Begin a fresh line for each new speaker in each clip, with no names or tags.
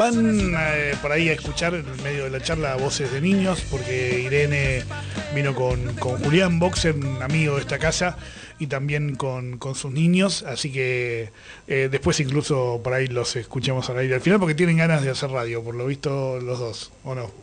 Van por ahí a escuchar en medio de la charla voces de niños, porque Irene vino con Julián Boxer, un amigo de esta casa, y también con sus niños, así que después incluso por ahí los escuchamos al aire al final, porque tienen ganas de hacer radio, por lo visto los dos, ¿o no?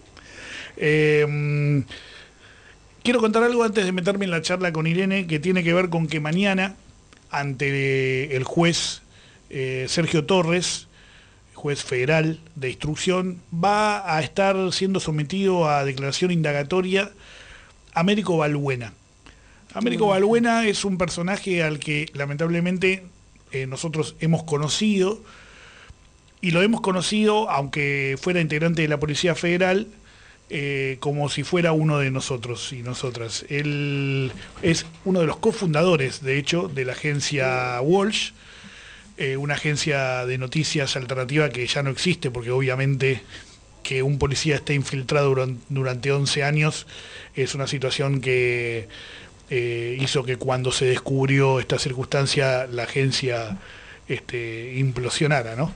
Quiero contar algo antes de meterme en la charla con Irene, que tiene que ver con que mañana, ante el juez Sergio Torres, juez federal de instrucción, va a estar siendo sometido a declaración indagatoria Américo Balbuena. Américo Balbuena es un personaje al que lamentablemente nosotros hemos conocido, y lo hemos conocido, aunque fuera integrante de la Policía Federal, como si fuera uno de nosotros y nosotras. Él es uno de los cofundadores, de hecho, de la agencia Walsh, una agencia de noticias alternativa que ya no existe, porque obviamente que un policía esté infiltrado durante 11 años es una situación que hizo que cuando se descubrió esta circunstancia la agencia implosionara, ¿no?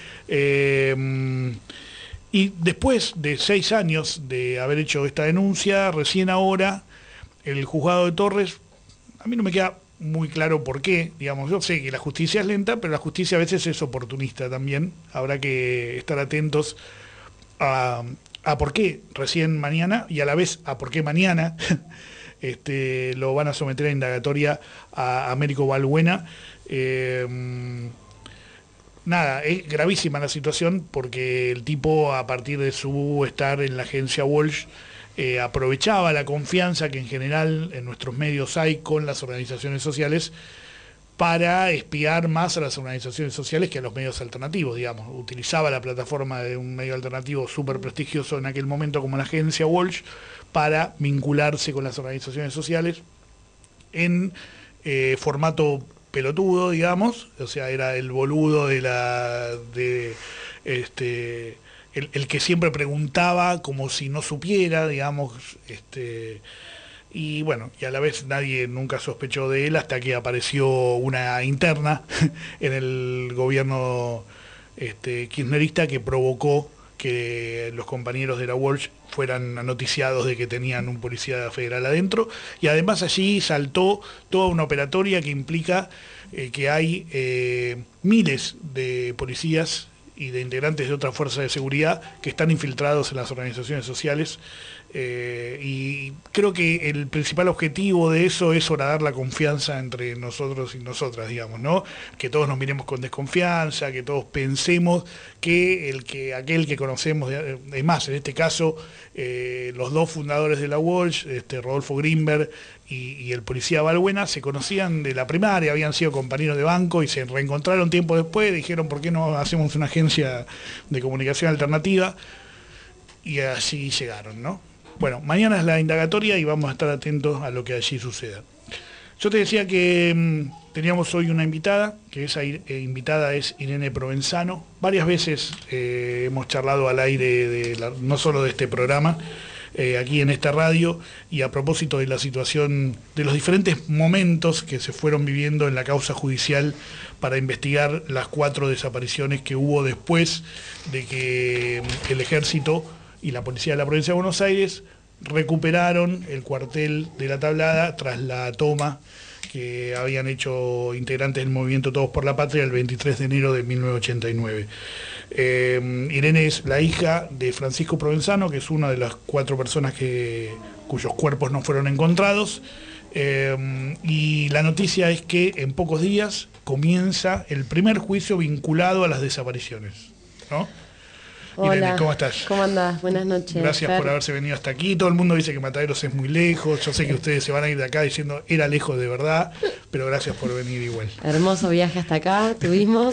Y después de 6 años de haber hecho esta denuncia, recién ahora el juzgado de Torres, a mí no me queda muy claro por qué, digamos, yo sé que la justicia es lenta, pero la justicia a veces es oportunista también. Habrá que estar atentos a por qué recién mañana, y a la vez a por qué mañana lo van a someter a indagatoria a Américo Balbuena. Nada, es gravísima la situación, porque el tipo, a partir de su estar en la agencia Walsh, aprovechaba la confianza que en general en nuestros medios hay con las organizaciones sociales para espiar más a las organizaciones sociales que a los medios alternativos, digamos. Utilizaba la plataforma de un medio alternativo súper prestigioso en aquel momento como la agencia Walsh para vincularse con las organizaciones sociales en formato pelotudo, digamos, o sea, era el boludo el que siempre preguntaba como si no supiera, digamos, y bueno, y a la vez nadie nunca sospechó de él hasta que apareció una interna en el gobierno kirchnerista que provocó que los compañeros de la Walsh fueran noticiados de que tenían un policía federal adentro, y además allí saltó toda una operatoria que implica que hay miles de policías y de integrantes de otras fuerzas de seguridad que están infiltrados en las organizaciones sociales, y creo que el principal objetivo de eso es horadar la confianza entre nosotros y nosotras, digamos, ¿no? Que todos nos miremos con desconfianza, que todos pensemos que aquel que conocemos, es más, en este caso, los dos fundadores de la Walsh, Rodolfo Grimberg y el policía Balbuena, se conocían de la primaria, habían sido compañeros de banco y se reencontraron tiempo después, dijeron ¿por qué no hacemos una agencia de comunicación alternativa? Y así llegaron, ¿no? Bueno, mañana es la indagatoria y vamos a estar atentos a lo que allí suceda. Yo te decía que teníamos hoy una invitada, que esa invitada es Irene Provenzano. Varias veces hemos charlado al aire, no solo de este programa, aquí en esta radio, y a propósito de la situación, de los diferentes momentos que se fueron viviendo en la causa judicial para investigar las 4 desapariciones que hubo después de que el Ejército y la Policía de la Provincia de Buenos Aires recuperaron el cuartel de La Tablada tras la toma que habían hecho integrantes del movimiento Todos por la Patria el 23 de enero de 1989. Irene es la hija de Francisco Provenzano, que es una de las 4 personas cuyos cuerpos no fueron encontrados, y la noticia es que en pocos días comienza el primer juicio vinculado a las desapariciones, ¿no?
Hola,
Irene, ¿cómo estás?
¿Cómo andás? Buenas noches.
Gracias por haberse venido hasta aquí. Todo el mundo dice que Mataderos es muy lejos. Yo sé que ustedes se van a ir de acá diciendo era lejos de verdad, pero gracias por venir igual.
Hermoso viaje hasta acá tuvimos.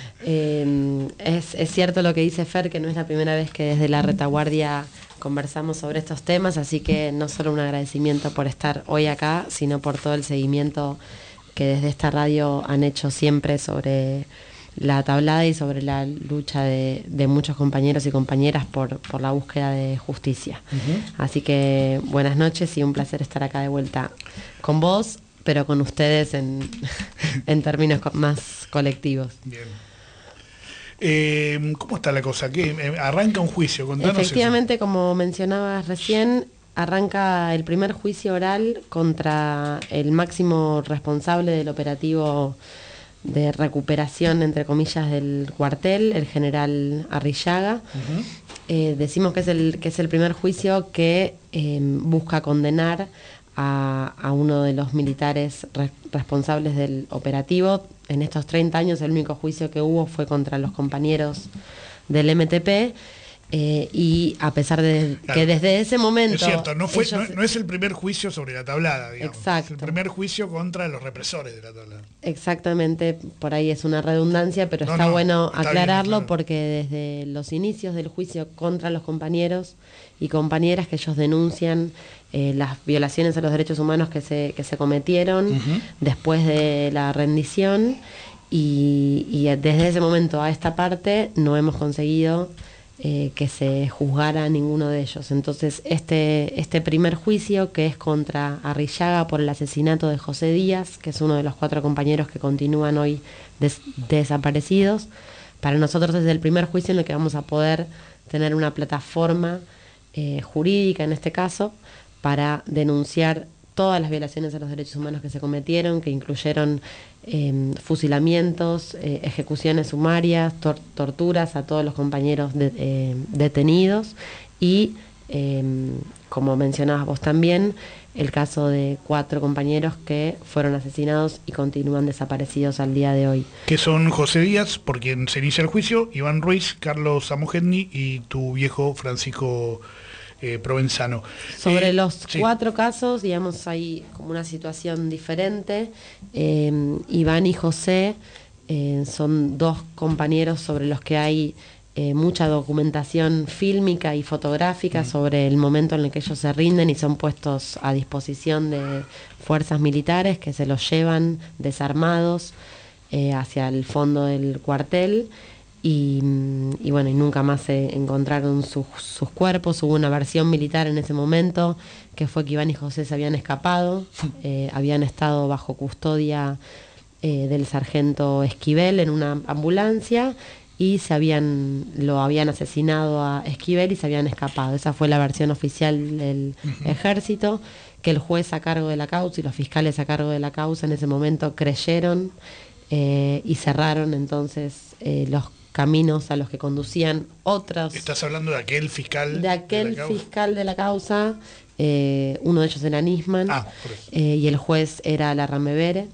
Es cierto lo que dice Fer, que no es la primera vez que desde la retaguardia conversamos sobre estos temas, así que no solo un agradecimiento por estar hoy acá, sino por todo el seguimiento que desde esta radio han hecho siempre sobre La Tablada y sobre la lucha de muchos compañeros y compañeras por la búsqueda de justicia. Así que buenas noches y un placer estar acá de vuelta con vos, pero con ustedes en términos más colectivos.
Bien. ¿Cómo está la cosa? ¿Qué, arranca un juicio? Contanos
Efectivamente,
eso.
como mencionabas recién, arranca el primer juicio oral contra el máximo responsable del operativo de recuperación, entre comillas, del cuartel, el general Arrillaga. Decimos que es el primer juicio que busca condenar a uno de los militares responsables del operativo. En estos 30 años el único juicio que hubo fue contra los compañeros del MTP. Y a pesar de
Claro,
que desde ese momento...
es cierto, no
ellos...
es el primer juicio sobre la tablada, digamos.
Exacto.
Es el primer juicio contra los represores de la tablada.
Exactamente, por ahí es una redundancia, pero está bueno aclararlo bien, claro, porque desde los inicios del juicio contra los compañeros y compañeras que ellos denuncian las violaciones a los derechos humanos que se cometieron después de la rendición, y desde ese momento a esta parte no hemos conseguido que se juzgara a ninguno de ellos. Entonces este primer juicio, que es contra Arrillaga por el asesinato de José Díaz, que es uno de los 4 compañeros que continúan hoy desaparecidos, para nosotros es el primer juicio en el que vamos a poder tener una plataforma jurídica, en este caso, para denunciar todas las violaciones a los derechos humanos que se cometieron, que incluyeron fusilamientos, ejecuciones sumarias, torturas a todos los compañeros detenidos, y, como mencionabas vos también, el caso de 4 compañeros que fueron asesinados y continúan desaparecidos al día de hoy.
Que son José Díaz, por quien se inicia el juicio, Iván Ruiz, Carlos Samojedni y tu viejo Francisco Provenzano.
Sobre los 4 casos, digamos, hay como una situación diferente. Iván y José son 2 compañeros sobre los que hay mucha documentación fílmica y fotográfica sobre el momento en el que ellos se rinden y son puestos a disposición de fuerzas militares que se los llevan desarmados hacia el fondo del cuartel. Y bueno, y nunca más se encontraron sus cuerpos. Hubo una versión militar en ese momento, que fue que Iván y José se habían escapado, habían estado bajo custodia del sargento Esquivel en una ambulancia, y lo habían asesinado a Esquivel y se habían escapado. Esa fue la versión oficial del ejército, que el juez a cargo de la causa y los fiscales a cargo de la causa en ese momento creyeron y cerraron entonces los caminos a los que conducían otros.
¿Estás hablando de aquel fiscal?
De aquel fiscal de la causa, uno de ellos era Nisman, y el juez era Larramevere.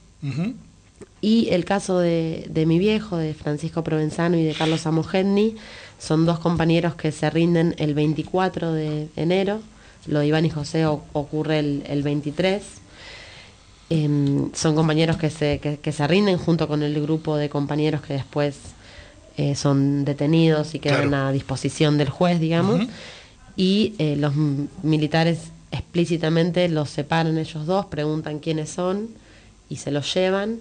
Y el caso de mi viejo, de Francisco Provenzano y de Carlos Samojedni, son 2 compañeros que se rinden el 24 de enero. Lo de Iván y José ocurre el 23. Son compañeros que se rinden junto con el grupo de compañeros que después son detenidos y quedan a disposición del juez, digamos. Y los militares explícitamente los separan ellos 2, preguntan quiénes son y se los llevan.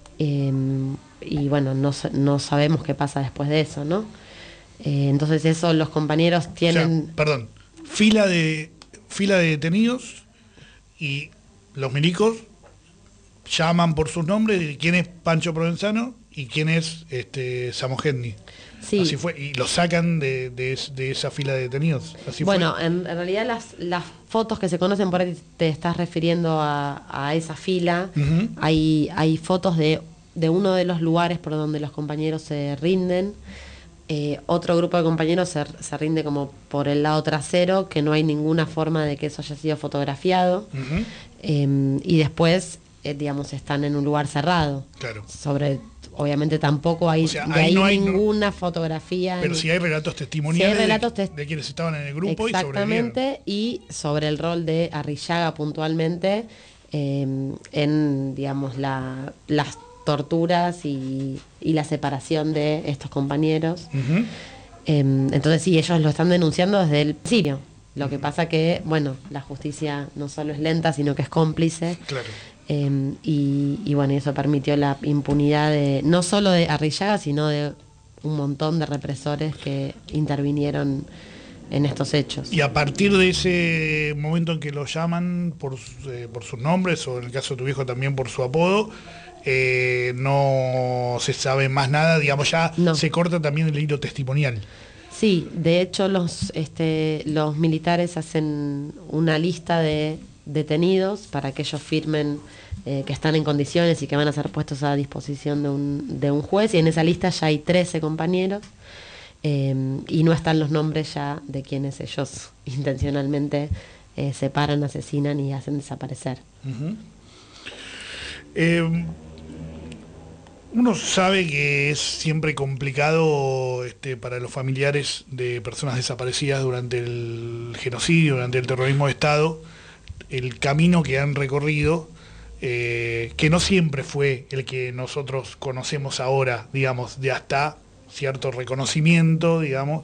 Y bueno, no sabemos qué pasa después de eso, ¿no? Entonces eso, los compañeros tienen...
O sea, fila de detenidos, y los milicos llaman por sus nombres de quién es Pancho Provenzano y quién es Samojedni.
Sí.
Así fue, y lo sacan de esa fila de detenidos. Así
bueno,
fue.
en realidad las fotos que se conocen, por ahí te estás refiriendo a esa fila. Hay fotos de uno de los lugares por donde los compañeros se rinden. Otro grupo de compañeros se rinde como por el lado trasero, que no hay ninguna forma de que eso haya sido fotografiado. Y después, digamos, están en un lugar cerrado.
Claro.
Obviamente tampoco hay, ninguna fotografía.
Pero sí hay relatos testimoniales de quienes estaban en el grupo.
Exactamente, y sobre el rol de Arrillaga puntualmente en, digamos, las torturas y la separación de estos compañeros. Entonces sí, ellos lo están denunciando desde el principio. Lo que pasa que, bueno, la justicia no solo es lenta, sino que es cómplice.
Claro.
Y bueno, eso permitió la impunidad no solo de Arrillaga, sino de un montón de represores que intervinieron en estos hechos.
Y a partir de ese momento en que lo llaman por sus nombres, o en el caso de tu viejo también por su apodo, no se sabe más nada, digamos, ya
No.
se corta también el hilo testimonial.
Sí, de hecho los militares hacen una lista de detenidos para que ellos firmen que están en condiciones y que van a ser puestos a disposición de un juez, y en esa lista ya hay 13 compañeros, y no están los nombres ya de quienes ellos intencionalmente separan, asesinan y hacen desaparecer.
Uh-huh. Uno sabe que es siempre complicado para los familiares de personas desaparecidas durante el genocidio, durante el terrorismo de Estado, el camino que han recorrido, que no siempre fue el que nosotros conocemos ahora, digamos, de hasta cierto reconocimiento, digamos,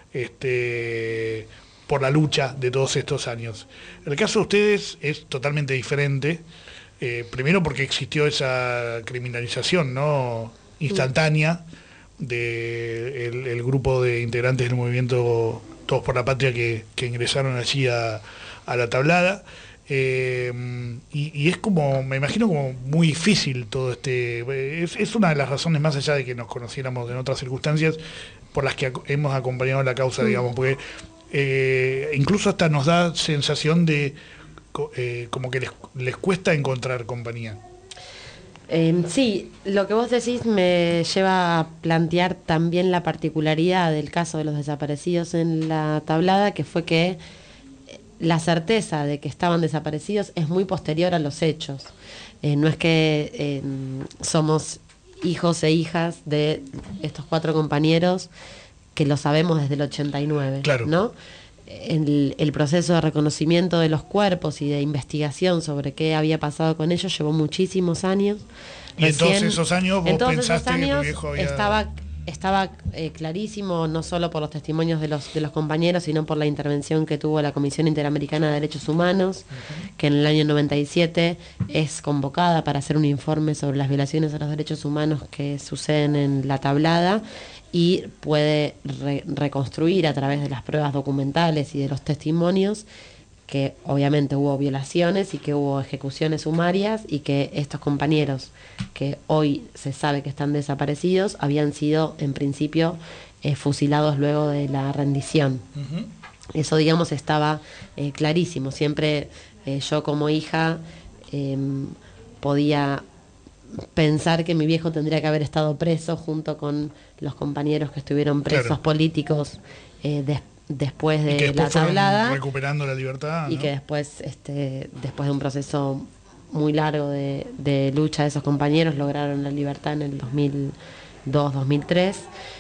por la lucha de todos estos años. El caso de ustedes es totalmente diferente. Primero porque existió esa criminalización, ¿no?, instantánea del grupo de integrantes del movimiento Todos por la Patria que ingresaron allí a la tablada. Y es como, me imagino, como muy difícil todo es una de las razones, más allá de que nos conociéramos en otras circunstancias, por las que hemos acompañado la causa, digamos, porque incluso hasta nos da sensación de como que les cuesta encontrar compañía.
Sí, lo que vos decís me lleva a plantear también la particularidad del caso de los desaparecidos en la tablada, que fue que la certeza de que estaban desaparecidos es muy posterior a los hechos. No es que somos hijos e hijas de estos 4 compañeros que lo sabemos desde el 89,
claro,
¿no? El proceso de reconocimiento de los cuerpos y de investigación sobre qué había pasado con ellos llevó muchísimos años.
Y en todos esos años vos pensaste que tu viejo había...
Estaba clarísimo, no solo por los testimonios de los compañeros, sino por la intervención que tuvo la Comisión Interamericana de Derechos Humanos, que en el año 97 es convocada para hacer un informe sobre las violaciones a los derechos humanos que suceden en la tablada, y puede reconstruir a través de las pruebas documentales y de los testimonios que obviamente hubo violaciones y que hubo ejecuciones sumarias, y que estos compañeros que hoy se sabe que están desaparecidos habían sido en principio fusilados luego de la rendición. Uh-huh. Eso, digamos, estaba clarísimo. Siempre yo como hija podía pensar que mi viejo tendría que haber estado preso junto con los compañeros que estuvieron presos, claro, políticos después de
después
la tablada,
recuperando la libertad,
y
¿no?
que después de un proceso muy largo de lucha de esos compañeros lograron la libertad en el 2002-2003.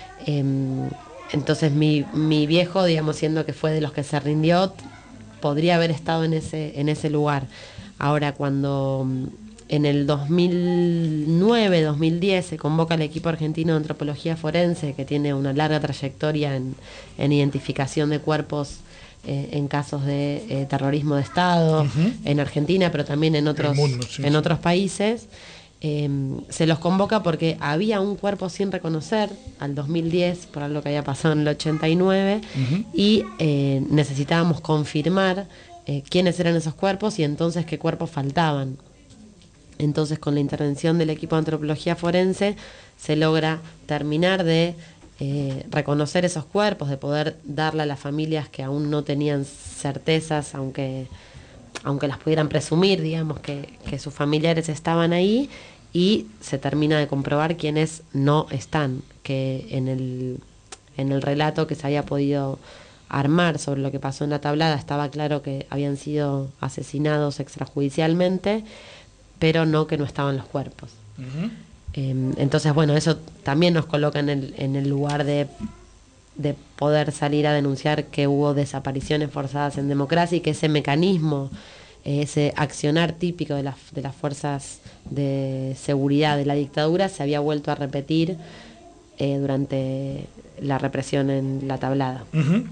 Entonces mi viejo, digamos, siendo que fue de los que se rindió, podría haber estado en ese lugar. Ahora, cuando en el 2009-2010 se convoca el equipo argentino de antropología forense, que tiene una larga trayectoria en identificación de cuerpos en casos de terrorismo de Estado, uh-huh, en Argentina, pero también en otros países. Se los convoca porque había un cuerpo sin reconocer al 2010 por algo que había pasado en el 89, uh-huh, y necesitábamos confirmar quiénes eran esos cuerpos y entonces qué cuerpos faltaban. Entonces, con la intervención del equipo de antropología forense se logra terminar de reconocer esos cuerpos, de poder darle a las familias que aún no tenían certezas, aunque las pudieran presumir, digamos, que sus familiares estaban ahí, y se termina de comprobar quiénes no están, que en el relato que se había podido armar sobre lo que pasó en la tablada estaba claro que habían sido asesinados extrajudicialmente, pero no que no estaban los cuerpos. Uh-huh. Entonces, bueno, eso también nos coloca en el lugar de poder salir a denunciar que hubo desapariciones forzadas en democracia, y que ese mecanismo, ese accionar típico de las fuerzas de seguridad de la dictadura se había vuelto a repetir durante la represión en la tablada.
Uh-huh.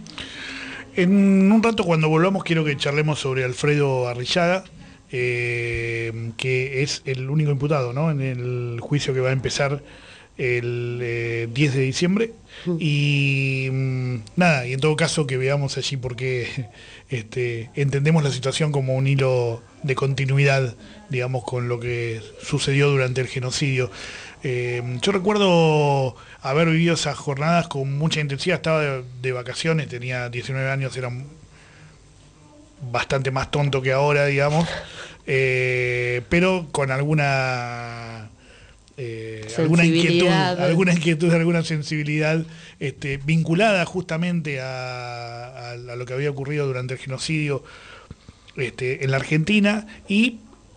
En un rato, cuando volvamos, quiero que charlemos sobre Alfredo Arrillaga, que es el único imputado, ¿no?, en el juicio que va a empezar el 10 de diciembre. Y nada, y en todo caso que veamos allí porque entendemos la situación como un hilo de continuidad, digamos, con lo que sucedió durante el genocidio. Yo recuerdo haber vivido esas jornadas con mucha intensidad, estaba de vacaciones, tenía 19 años, era bastante más tonto que ahora, digamos, pero con alguna inquietud, alguna sensibilidad vinculada justamente a lo que había ocurrido durante el genocidio en la Argentina, y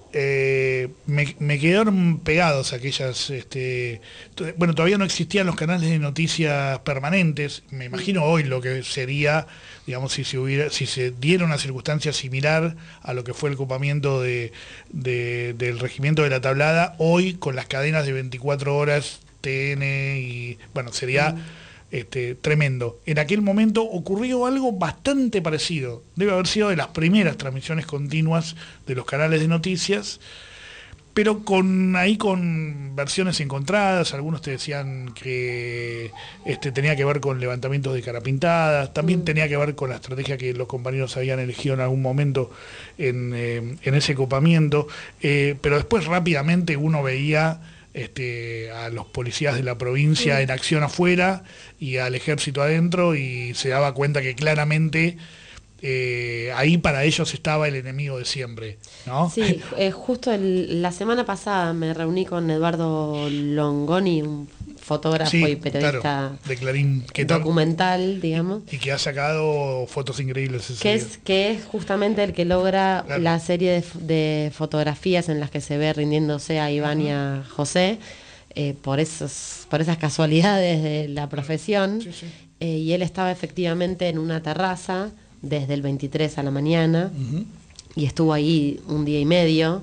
me quedaron pegados aquellas, bueno, todavía no existían los canales de noticias permanentes. Me imagino hoy lo que sería, digamos, si se diera una circunstancia similar a lo que fue el copamiento del regimiento de la Tablada, hoy con las cadenas de 24 horas, TN, y bueno, sería tremendo. En aquel momento ocurrió algo bastante parecido. Debe haber sido de las primeras transmisiones continuas de los canales de noticias, pero con versiones encontradas. Algunos te decían que tenía que ver con levantamientos de cara pintadas, también tenía que ver con la estrategia que los compañeros habían elegido en algún momento en ese copamiento, pero después rápidamente uno veía a los policías de la provincia en acción afuera y al ejército adentro, y se daba cuenta que claramente ahí para ellos estaba el enemigo de siempre, ¿no?
Sí, justo la semana pasada me reuní con Eduardo Longoni, un fotógrafo y periodista,
claro, de Clarín,
documental, digamos.
Y que ha sacado fotos increíbles.
Que es justamente el que logra la serie de fotografías en las que se ve rindiéndose a Iván y a José, por esas casualidades de la profesión. Sí. Y él estaba efectivamente en una terraza desde el 23 a la mañana, y estuvo ahí un día y medio,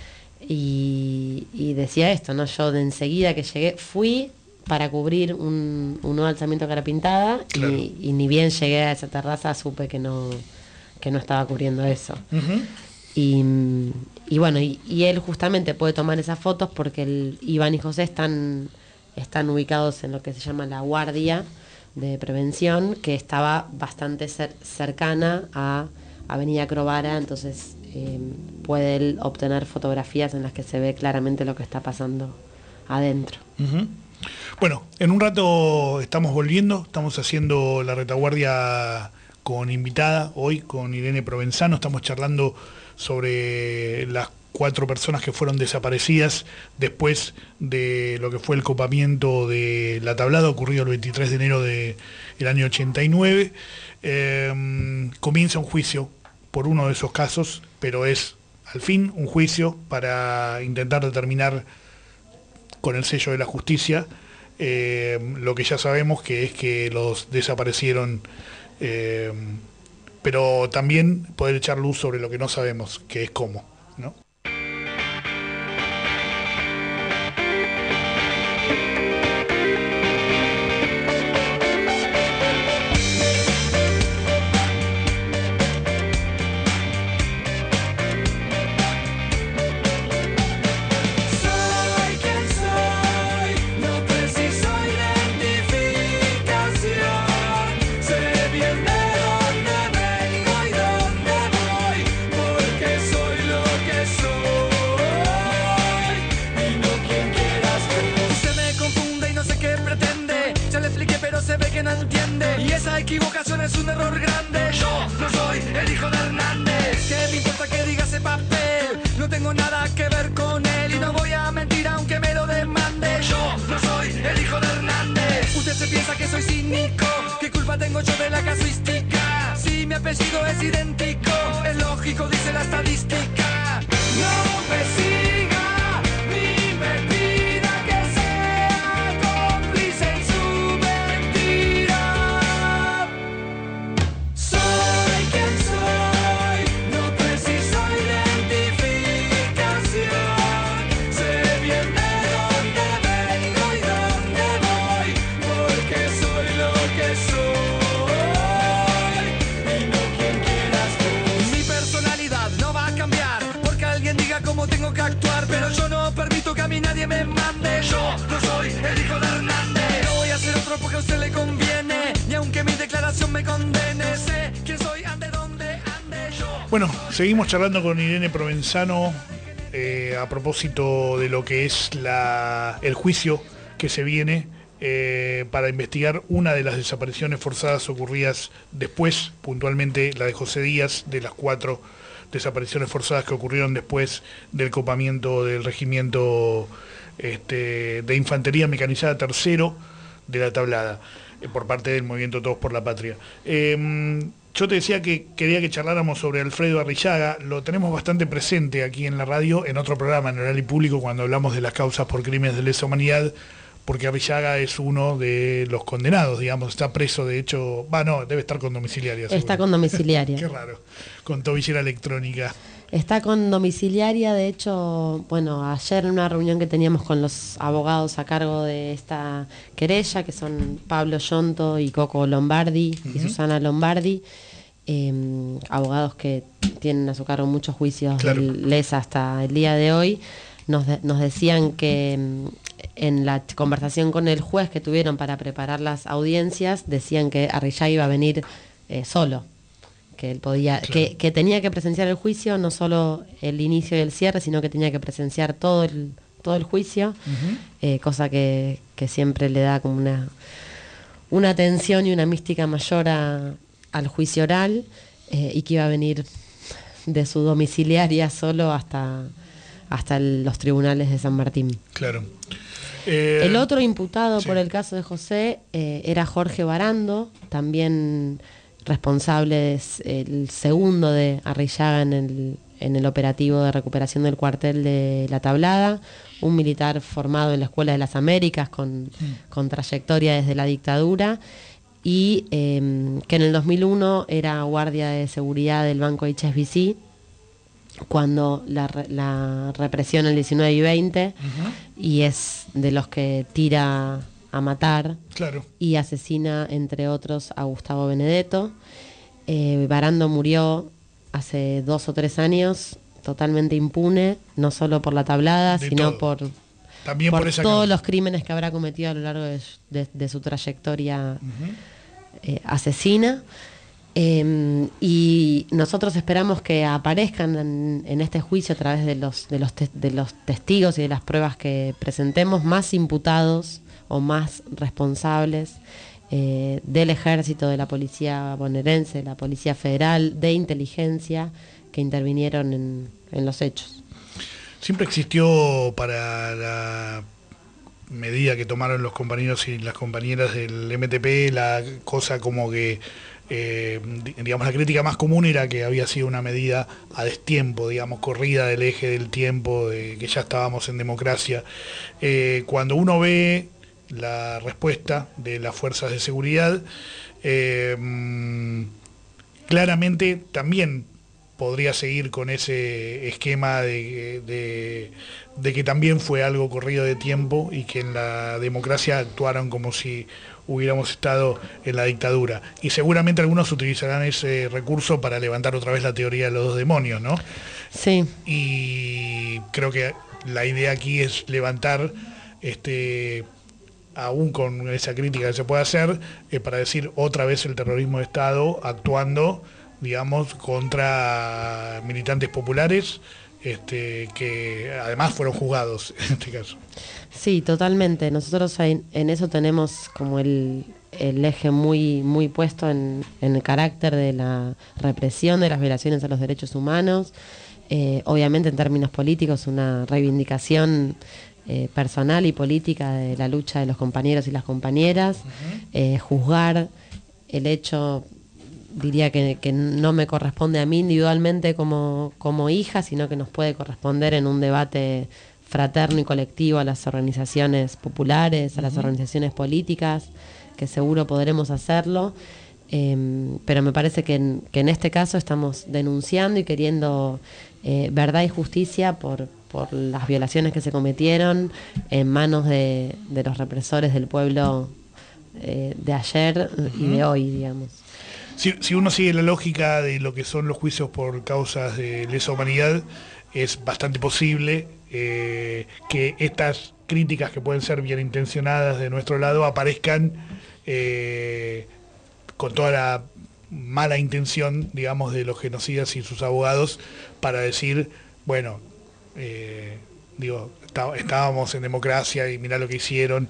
y decía esto, ¿no? Yo de enseguida que llegué, fui para cubrir un nuevo alzamiento de cara pintada, claro. y ni bien llegué a esa terraza supe que no estaba cubriendo eso. Y bueno, y él justamente puede tomar esas fotos porque Iván y José están ubicados en lo que se llama la guardia de prevención, que estaba bastante cercana a Avenida Crovara, entonces puede él obtener fotografías en las que se ve claramente lo que está pasando adentro.
Bueno, en un rato estamos volviendo, estamos haciendo la retaguardia con invitada, hoy con Irene Provenzano, estamos charlando sobre las 4 personas que fueron desaparecidas después de lo que fue el copamiento de la Tablada, ocurrido el 23 de enero del año 89. Comienza un juicio por uno de esos casos, pero es al fin un juicio para intentar determinar con el sello de la justicia lo que ya sabemos, que es que los desaparecieron, pero también poder echar luz sobre lo que no sabemos, que es cómo, ¿no?
Equivocación es un error grande. Yo no soy el hijo de Hernández. ¿Qué me importa que diga ese papel? No tengo nada que ver con él y no voy a mentir aunque me lo demande. Yo no soy el hijo de Hernández. Usted se piensa que soy cínico. ¿Qué culpa tengo yo de la casuística? Si mi apellido es idéntico, es lógico, dice la estadística. No me siga ni me pida que sea cómplice en su mentira. Soy quien soy, no preciso identificación. Sé bien de dónde vengo y dónde voy, porque soy lo que soy y no quien quieras tú. Mi personalidad no va a cambiar,
Bueno, seguimos charlando con Irene Provenzano a propósito de lo que es el juicio que se viene para investigar una de las desapariciones forzadas ocurridas después, puntualmente la de José Díaz, de las 4 desapariciones forzadas que ocurrieron después del copamiento del regimiento de Infantería Mecanizada tercero de La Tablada, por parte del Movimiento Todos por la Patria. Yo te decía que quería que charláramos sobre Alfredo Arrillaga. Lo tenemos bastante presente aquí en la radio, en otro programa, en Oral y Público, cuando hablamos de las causas por crímenes de lesa humanidad, porque Arrillaga es uno de los condenados, digamos, está preso, de hecho, debe estar con domiciliaria.
Está
seguro.
con domiciliaria.
Qué raro, con tobillera electrónica.
Está con domiciliaria, de hecho, bueno, ayer en una reunión que teníamos con los abogados a cargo de esta querella, que son Pablo Yonto y Coco Lombardi y Susana Lombardi, abogados que tienen a su cargo muchos juicios de lesa hasta el día de hoy, nos decían que en la conversación con el juez que tuvieron para preparar las audiencias, decían que Arrillaga iba a venir solo, que él podía, que tenía que presenciar el juicio, no solo el inicio y el cierre, sino que tenía que presenciar todo el juicio, cosa que siempre le da como una tensión y una mística mayor al juicio oral, y que iba a venir de su domiciliaria solo hasta los tribunales de San Martín.
Claro.
El otro imputado por el caso de José era Jorge Barando, también responsable, es el segundo de Arrillaga en el operativo de recuperación del cuartel de La Tablada, un militar formado en la Escuela de las Américas con trayectoria desde la dictadura, y que en el 2001 era guardia de seguridad del Banco HSBC cuando la represión el 19 y 20, y es de los que tira a matar y asesina, entre otros, a Gustavo Benedetto. Barando murió hace 2 o 3 años totalmente impune, no solo por La Tablada, sino por todos los crímenes que habrá cometido a lo largo de su trayectoria asesina. Y nosotros esperamos que aparezcan en este juicio, a través de los testigos y de las pruebas que presentemos, más imputados o más responsables del ejército, de la policía bonaerense, de la policía federal, de inteligencia, que intervinieron en los hechos.
Siempre existió, para la medida que tomaron los compañeros y las compañeras del MTP, la cosa como que digamos, la crítica más común era que había sido una medida a destiempo, digamos, corrida del eje del tiempo, de que ya estábamos en democracia. Cuando uno ve la respuesta de las fuerzas de seguridad, claramente también podría seguir con ese esquema de que también fue algo corrido de tiempo y que en la democracia actuaron como si hubiéramos estado en la dictadura. Y seguramente algunos utilizarán ese recurso para levantar otra vez la teoría de los 2 demonios, ¿no?
Sí.
Y creo que la idea aquí es levantar, aún con esa crítica que se puede hacer, para decir otra vez el terrorismo de Estado actuando, digamos, contra militantes populares, que además fueron juzgados en este caso.
Sí, totalmente. Nosotros en eso tenemos como el eje muy puesto en el carácter de la represión de las violaciones a los derechos humanos. Obviamente, en términos políticos, una reivindicación personal y política de la lucha de los compañeros y las compañeras. Juzgar el hecho, diría que no me corresponde a mí individualmente como hija, sino que nos puede corresponder en un debate fraterno y colectivo a las organizaciones populares, a las organizaciones políticas, que seguro podremos hacerlo, pero me parece que en este caso estamos denunciando y queriendo verdad y justicia por las violaciones que se cometieron en manos de los represores del pueblo de ayer y de hoy, digamos.
Si uno sigue la lógica de lo que son los juicios por causas de lesa humanidad, es bastante posible que estas críticas, que pueden ser bien intencionadas de nuestro lado, aparezcan con toda la mala intención, digamos, de los genocidas y sus abogados para decir, bueno, estábamos en democracia y mirá lo que hicieron.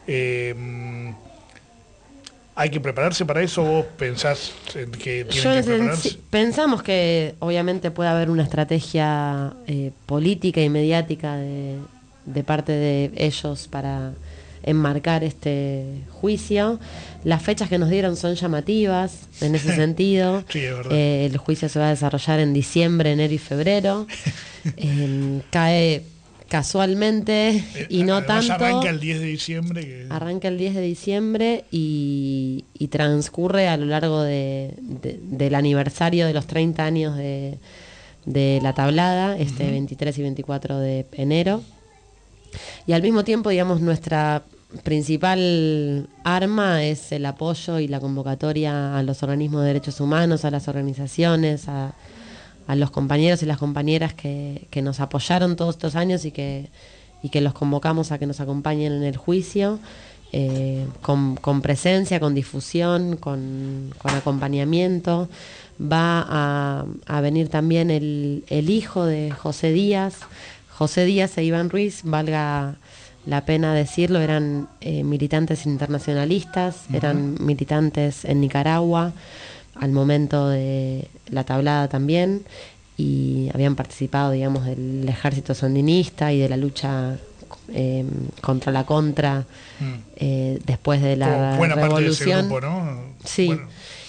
¿Hay que prepararse para eso? ¿Vos pensás que tienen que prepararse?
Pensamos que obviamente puede haber una estrategia política y mediática de parte de ellos para enmarcar este juicio. Las fechas que nos dieron son llamativas en ese sentido.
Sí, es verdad.
El juicio se va a desarrollar en diciembre, enero y febrero. Cae casualmente y no tanto.
Arranca el 10 de diciembre.
Arranca el 10 de diciembre y transcurre a lo largo del aniversario de los 30 años de la tablada, 23 y 24 de enero. Y al mismo tiempo, digamos, nuestra principal arma es el apoyo y la convocatoria a los organismos de derechos humanos, a las organizaciones, a los compañeros y las compañeras que nos apoyaron todos estos años y que los convocamos a que nos acompañen en el juicio, con presencia, con difusión, con acompañamiento. Va a venir también el hijo de José Díaz e Iván Ruiz, valga la pena decirlo, eran militantes internacionalistas, eran militantes en Nicaragua al momento de la tablada también, y habían participado, digamos, del ejército sandinista y de la lucha contra la contra después de la
buena
revolución.
Parte de ese grupo, ¿no?
Sí.
Bueno.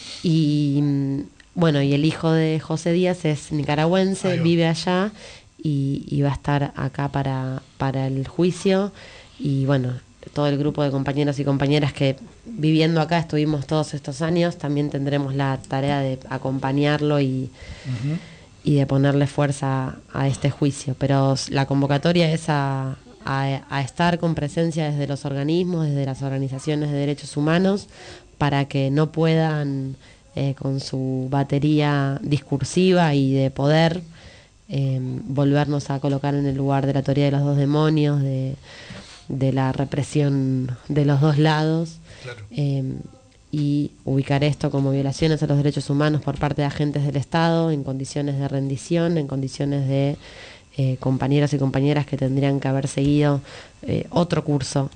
Y el hijo de José Díaz es nicaragüense, vive allá y va a estar acá para el juicio. Y bueno, todo el grupo de compañeros y compañeras que viviendo acá estuvimos todos estos años, también tendremos la tarea de acompañarlo y de ponerle fuerza a este juicio. Pero la convocatoria es a estar con presencia desde los organismos, desde las organizaciones de derechos humanos, para que no puedan, con su batería discursiva y de poder, volvernos a colocar en el lugar de la teoría de los dos demonios, de la represión de los dos lados.
Claro.
Y ubicar esto como violaciones a los derechos humanos por parte de agentes del Estado, en condiciones de rendición, en condiciones de compañeros y compañeras que tendrían que haber seguido otro curso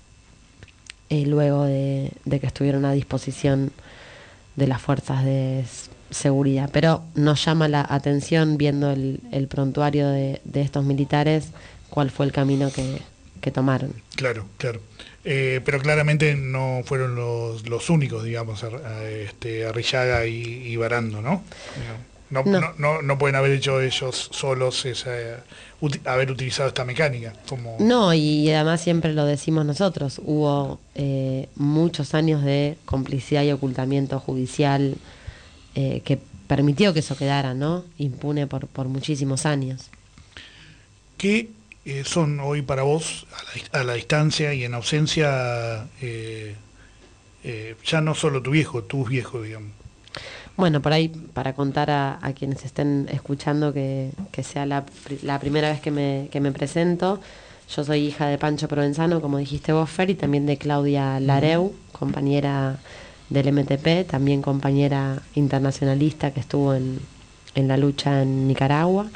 luego de que estuvieron a disposición de las fuerzas de seguridad. Pero nos llama la atención, viendo el prontuario de estos militares, cuál fue el camino que tomaron.
Claro. Pero claramente no fueron los únicos, digamos, Arrillaga y Barando, ¿no? No pueden haber hecho ellos solos haber utilizado esta mecánica.
No, y además siempre lo decimos nosotros, hubo muchos años de complicidad y ocultamiento judicial que permitió que eso quedara, ¿no?, impune por muchísimos años.
¿Qué son hoy para vos, a la distancia y en ausencia, ya no solo tus viejos, digamos?
Bueno, por ahí, para contar a quienes estén escuchando que sea la primera vez que me presento, yo soy hija de Pancho Provenzano, como dijiste vos, Fer, y también de Claudia Lareu, compañera del MTP, también compañera internacionalista que estuvo en la lucha en Nicaragua.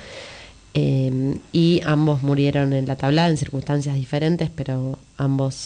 Y ambos murieron en la tablada en circunstancias diferentes, pero a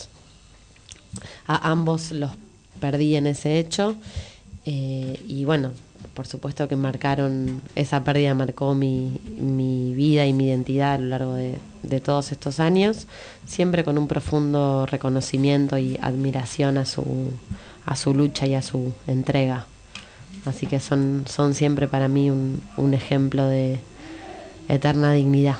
ambos los perdí en ese hecho. Y bueno, por supuesto que esa pérdida marcó mi vida y mi identidad a lo largo de todos estos años, siempre con un profundo reconocimiento y admiración a su lucha y a su entrega. Así que son siempre para mí un ejemplo de eterna dignidad.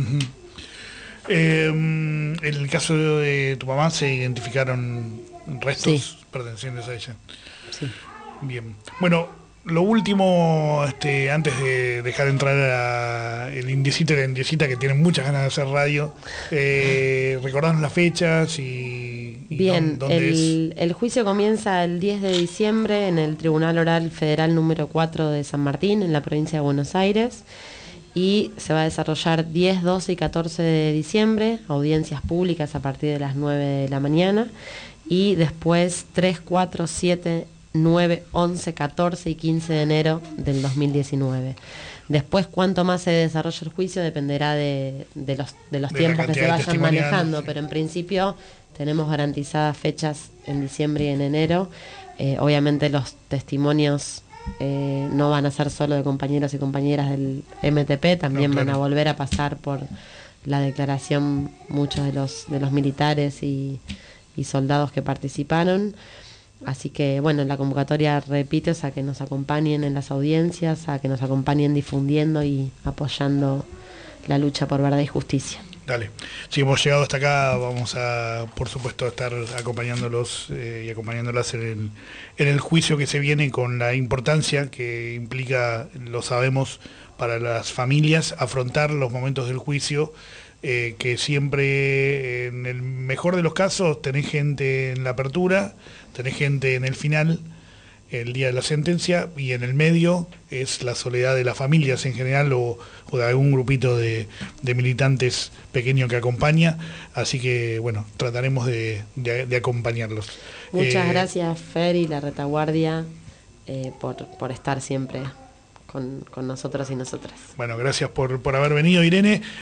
En el caso de tu mamá, ¿se identificaron restos pertenecientes a ella?
Sí.
Bien. Bueno, lo último, antes de dejar entrar a el Indiecito y la Indiecita, que tienen muchas ganas de hacer radio, recordarnos las fechas y
bien,
dónde
el juicio comienza el 10 de diciembre en el Tribunal Oral Federal número 4 de San Martín, en la provincia de Buenos Aires, y se va a desarrollar 10, 12 y 14 de diciembre, audiencias públicas a partir de las 9 de la mañana, y después 3, 4, 7 9, 11, 14 y 15 de enero del 2019. Después, cuánto más se desarrolla el juicio dependerá de los tiempos que se vayan manejando, sí. Pero en principio tenemos garantizadas fechas en diciembre y en enero. Obviamente los testimonios no van a ser solo de compañeros y compañeras del MTP, también no, claro. Van a volver a pasar por la declaración muchos de los militares y soldados que participaron. Así que, bueno, la convocatoria, repito, es a que nos acompañen en las audiencias, a que nos acompañen difundiendo y apoyando la lucha por verdad y justicia.
Dale. Si hemos llegado hasta acá, vamos a, por supuesto, estar acompañándolos y acompañándolas en el juicio que se viene, con la importancia que implica, lo sabemos, para las familias, afrontar los momentos del juicio, que siempre, en el mejor de los casos, tenés gente en la apertura, tenés gente en el final, el día de la sentencia, y en el medio es la soledad de las familias en general, o de algún grupito de militantes pequeño que acompaña. Así que, bueno, trataremos de acompañarlos.
Muchas gracias, Fer y la Retaguardia, por estar siempre con nosotros y nosotras.
Bueno, gracias por haber venido, Irene.